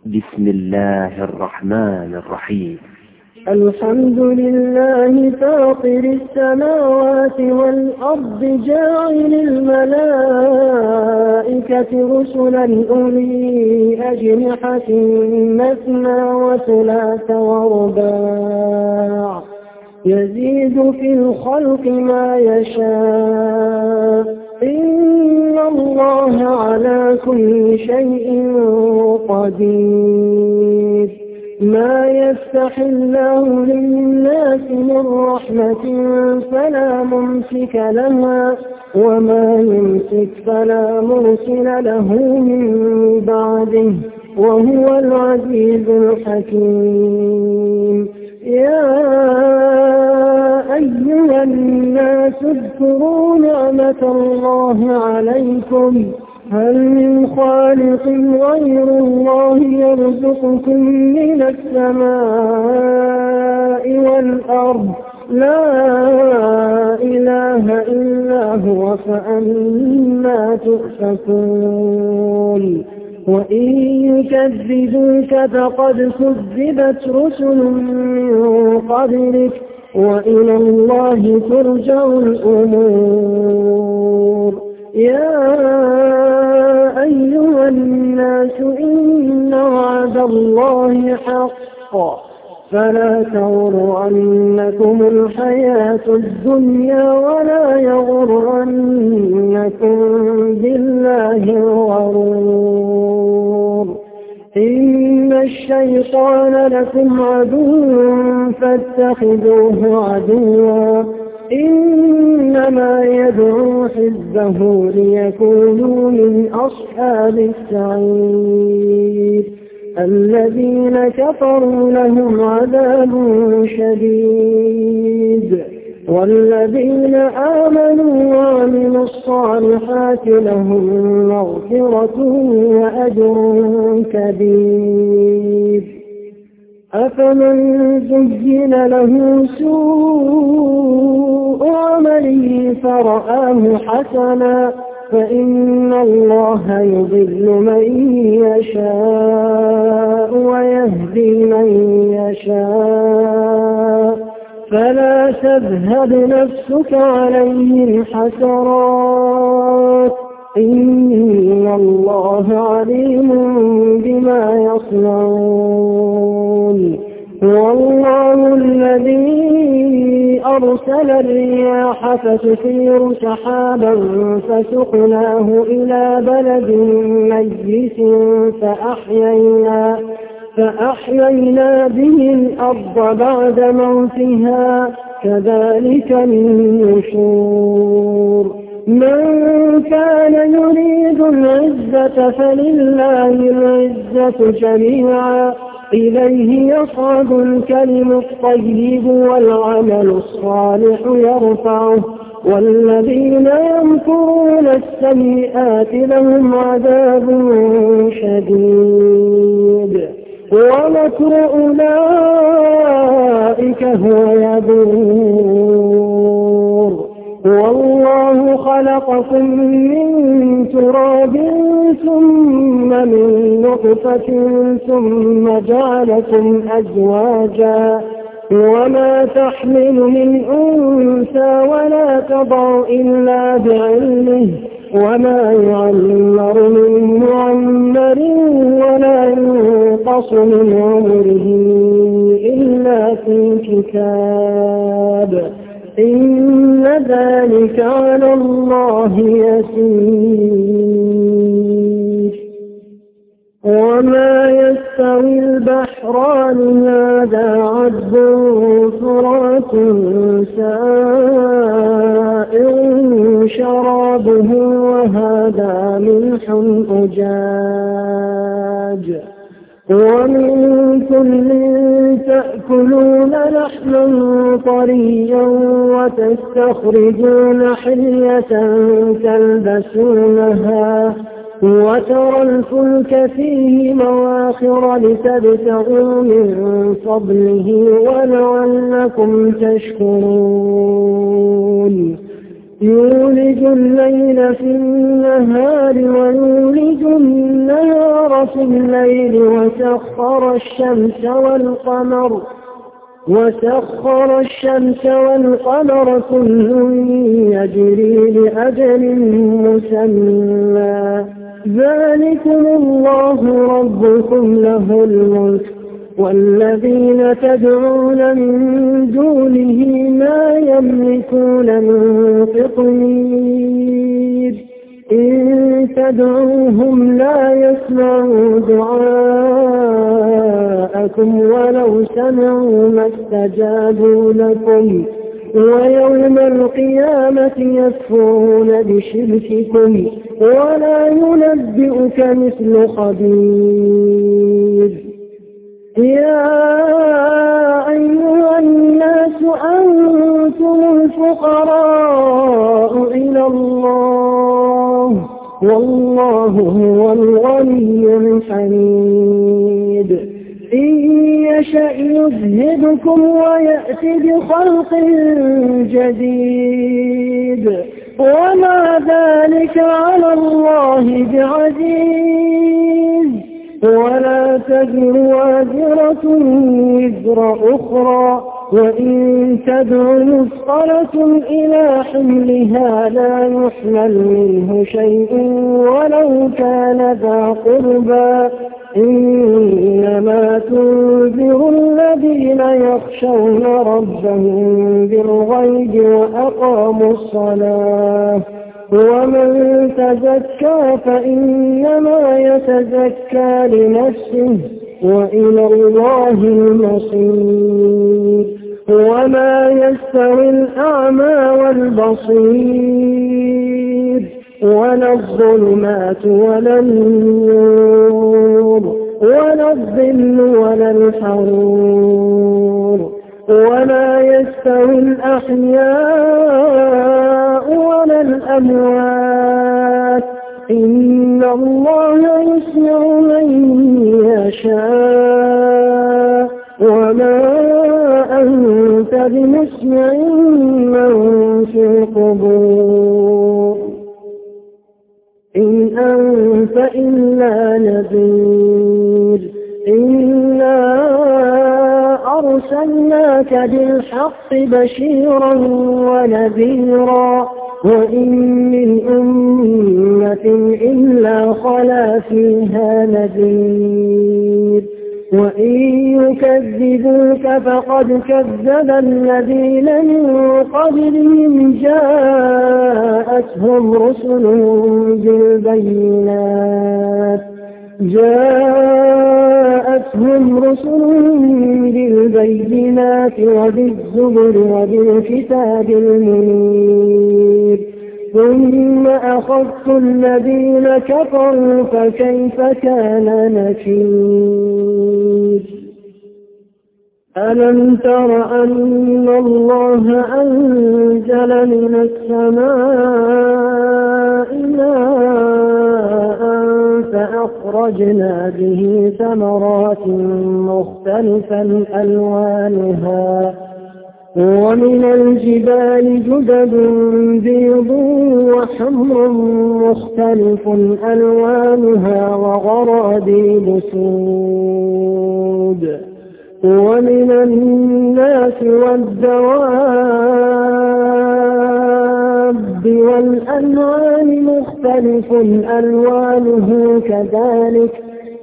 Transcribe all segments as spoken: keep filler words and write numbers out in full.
بسم الله الرحمن الرحيم. الحمد لله فاطر السماوات والأرض جاعل الملائكة رسلا أولي أجنحة مثنى وثلاث ورباع يزيد في الخلق ما يشاء إن الله على كل شيء قدير. ما يفتح الله للناس من رحمة فلا ممسك لها وما يمسك فلا مرسل له من بعده وهو العزيز الحكيم. يا أيها الناس اذكروا نعمة الله عليكم هل من خالق غير الله يرزقكم من السماء والأرض لا إله إلا هو فأنى تؤفكون. وإن يكذبوك فقد كذبت رسل من قبلك وإلى الله ترجع الأمور. يا أيها الناس إن وعد الله حق فلا تغرنكم الحياة الدنيا ولا يغرنكم بالله الغرور. إن الشيطان لكم عدو فاتخذوه عدوا إنما يدعو حزبه ليكونوا من أصحاب السعير. الذين كفروا لهم عذاب شديد والذين آمنوا وعملوا الصالحات لهم مغفرة وأجر كبير. أفمن زين له سوء عمله فرآه حسنا فإن الله يضل من يشاء ويهدي من يشاء فلا تذهب نفسك عليهم حسرات إن الله عليم بما يصنعون. والله الذي أرسل الرياح فتثير سحابا فسقناه إلى بلد ميت فأحيينا, فأحيينا به الأرض بعد موتها كذلك النشور. من كان يريد العزة فلله العزة جميعا إليه يصعد الكلم الطيب والعمل الصالح يرفعه والذين يمكرون السيئات لهم عذاب شديد ومكر أولئك هو يبور. والله خلقكم من تراب ثم من نطفة ثم جعلكم أزواجا وما تحمل من أنثى ولا تضع إلا بعلمه وما يعمر من معمر ولا ينقص من عمره إلا في كتاب إن ذلك على الله يسير. وما يستوي البحران هذا عذب فرات سائغ شرابه وهذا ملح أجاج ومن كل تأكلون لحما طريا وتستخرجون حلية تلبسونها وترى الفلك فيه مواخر لتبتغوا من فضله ولعلكم تشكرون. يولج الليل في النهار ويولج النهار في الليل وسخر الشمس والقمر وسخر الشمس والقمر كل يجري لأجل مسمى ذلكم الله ربكم له الملك والذين تدعون من دونه ما يملكون من قطمير إن تدعوهم لا يسمعوا دعاءكم ولو سمعوا ما استجابوا لكم ويوم القيامة يكفرون بشرككم ولا ينبئك مثل خبير يا أيها الناس أنتم الفقراء إلى الله والله هو الغني الحميد إن يشأ يذهبكم ويأتي بخلق جديد وما ذلك على الله بعزيز ولا تزر وازرة وزر أخرى وإن تدع مثقلة إلى حملها لا يحمل منه شيء ولو كان ذا قربى إنما تنذر الذين يخشون ربهم بالغيب وأقاموا الصلاة ومن تزكى فإنما يتزكى لنفسه وإلى الله المصير وما يستوي الأعمى والبصير ولا الظلمات ولا النور ولا الظل ولا الحرور ولا يستوي الأحياء ولا الأموات إن الله يسمع من يشاء وما أنت بمسمع من في القبور إن أنت إلا نذير إنا أرسلناك بالحق بشيرا ونذيرا وإن من أمة إلا خلا فيها نذير وإن يكذبوك فقد كذب الذين من قبلهم جاءتهم رسلهم بالبينات جاءتهم رسلهم بالبينات وبالزبر وبالكتاب المنير ثم أخذت الذين كفروا فكيف كان نكير ألم تر أن الله أنزل من السماء ماء فأخرجنا به ثمرات مختلفا ألوانها ومن الجبال جدد بيض وحمر مختلف ألوانها وغرابيب سود ومن الناس والدواب والأنعام مختلف ألوانه كذلك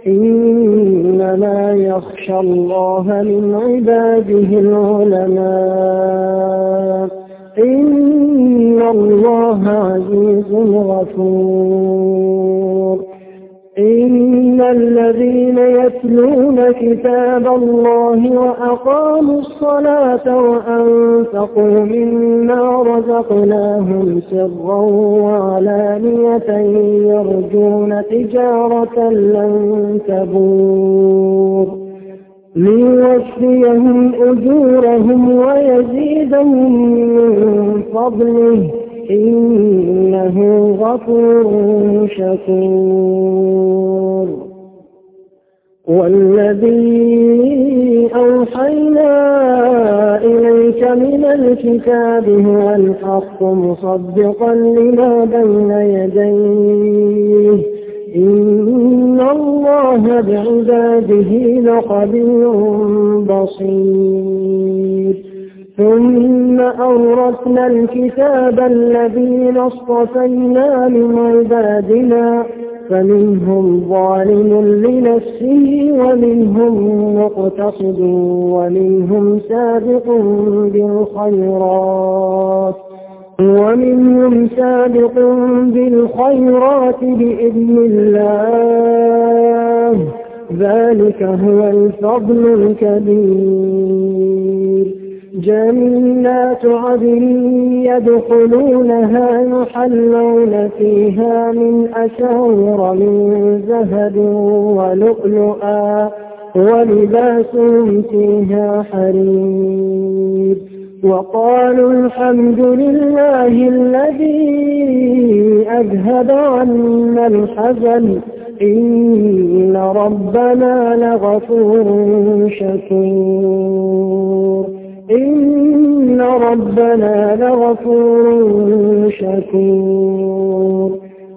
إنما يخشى الله من عباده العلماء إن الله عزيز غفور إن الذين يتلون كتاب الله وأقاموا الصلاة وأنفقوا مما رزقناهم سرا وعلانية يرجون تجارة لن تبور ليوفيهم أجورهم ويزيدهم من فضله إنه غفور شكور والذي أوحينا إليك إليك من الكتاب هو الحق مصدقا لما بين يديه إن الله بعباده لخبير بصير ثم أورثنا الكتاب الذين اصطفينا من عبادنا فمنهم ظالم لنفسه ومنهم مقتصد ومنهم سابق بالخيرات ومنهم سابق بالخيرات بإذن الله ذلك هو الفضل الكبير جنات عدن يدخلونها يحلون فيها من أساور من ذهب ولؤلؤا ولباسهم فيها حرير وقالوا الحمد لله الذي أذهب عنا الحزن إن ربنا لغفور شكور إن ربنا لغفور شكور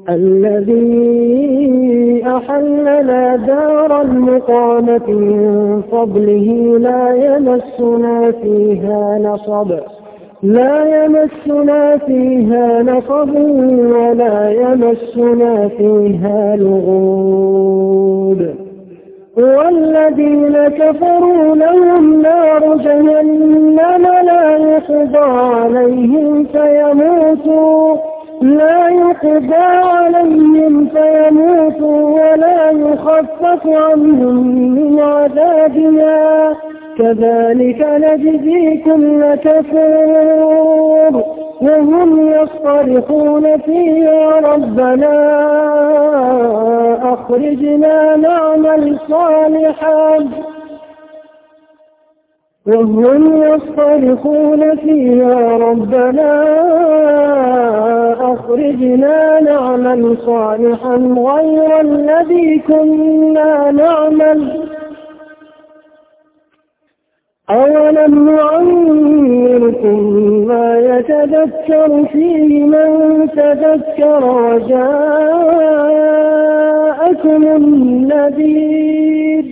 الذي أحلنا دار المقامة من فضله لا يمسنا فيها نصب لا يمسنا فيها نصب ولا يمسنا فيها لغوب والذين كفروا لهم نار جهنم لا يقضى عليهم فيموتوا لا يقضى عليهم فيموتوا ولا يخفف عنهم من عذابنا كذلك نجزي كل كفور وهم يصطرخون فيها ربنا أخرجنا نعمل صالحا وهم يصطرخون فيها ربنا أخرجنا نعمل صالحا غير الذي كنا نعمل أولم نعمركم ما يتذكر فيه من تذكر وجاءكم النذير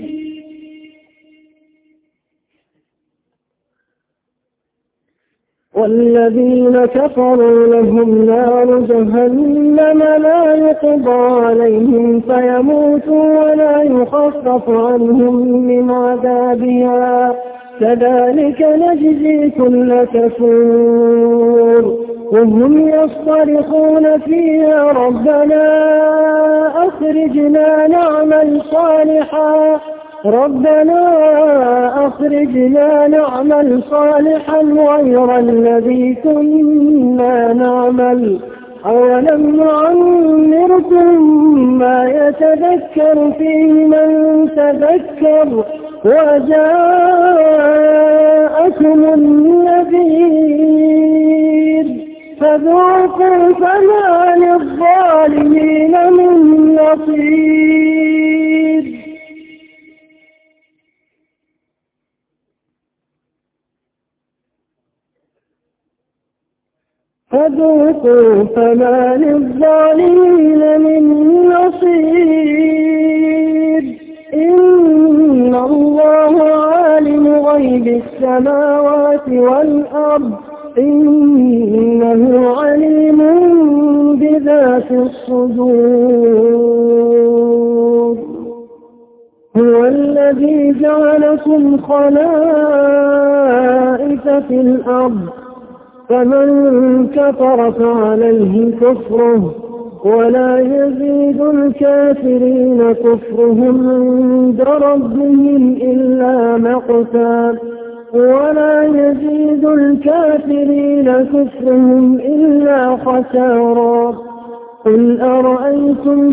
والذين كفروا لهم نار جهنم لا يقضى عليهم فيموتوا ولا يخفف عنهم من عذابها كذلك نجزي كل كفور وهم يصطرخون فيها ربنا أخرجنا نعمل صالحا ربنا أخرجنا نعمل صالحا غير الذي كنا نعمل أولم نعمركم ما يتذكر فيه من تذكر وجاءكم النذير فذوقوا فما للظالمين من نصير فذوقوا فما للظالمين من نصير إن الله عالم غيب السماوات والأرض إنه عليم بذات الصدور هو الذي جعلكم خلائف في الأرض فمن كفر فعليه كفره ولا يزيد الكافرين كفرهم عند ربهم إلا مقتا ولا يزيد الكافرين كفرهم إلا خسارا قل أرأيتم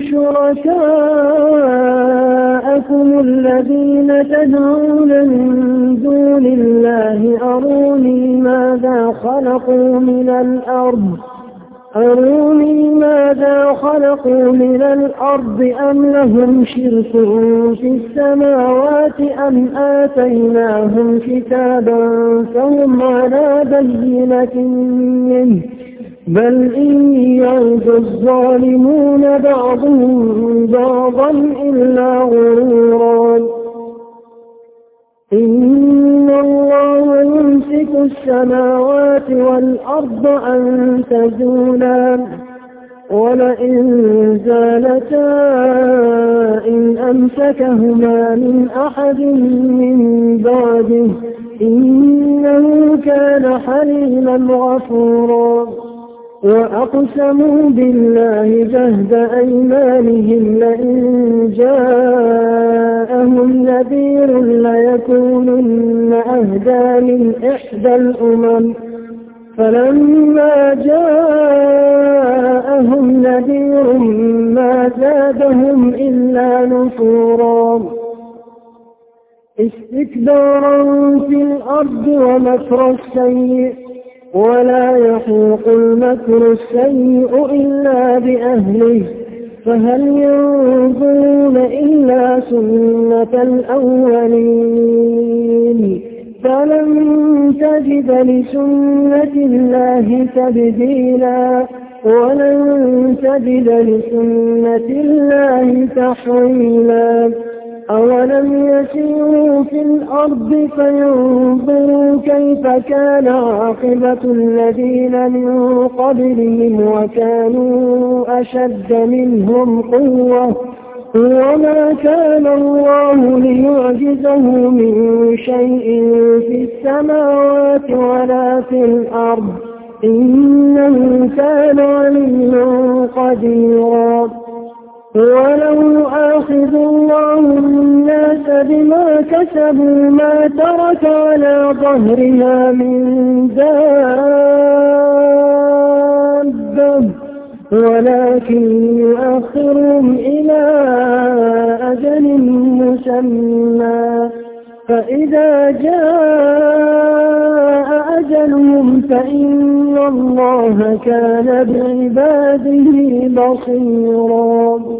شركاءكم الذين تدعون من دون الله أروني ماذا خلقوا من الأرض أروني ماذا خلقوا من الأرض أم لهم شرك في السماوات أم آتيناهم كتابا فهم على بينة منه بل إن يعد الظالمون بعضهم بعضا إلا غرورا إن الله يمسك السماوات والأرض أن تزولا ولئن زالتا إن أمسكهما من أحد من بعده إنه كان حليما غفورا وأقسموا بالله جهد أيمانهم لئن جاءهم نذير ليكونن أهدى من إحدى الأمم فلما جاءهم نذير ما زادهم إلا نفورا استكبارا في الأرض ومكر السيء ولا يحيق المكر السيء إلا بأهله فهل ينظرون إلا سنة الأولين فلن تجد لسنة الله تبديلا ولن تجد لسنة الله تحويلا أولم يسيروا في الأرض فينظروا كيف كان عاقبة الذين من قبلهم وكانوا أشد منهم قوة وما كان الله ليعجزه من شيء في السماوات ولا في الأرض إنه كان عليا قديرا ولو آخذ الله الناس بما كسبوا ما ترك على ظهرها من دابة ولكن يؤخرهم إلى أجل مسمى فإذا جاء أجلهم فإن الله كان بعباده بصيرا.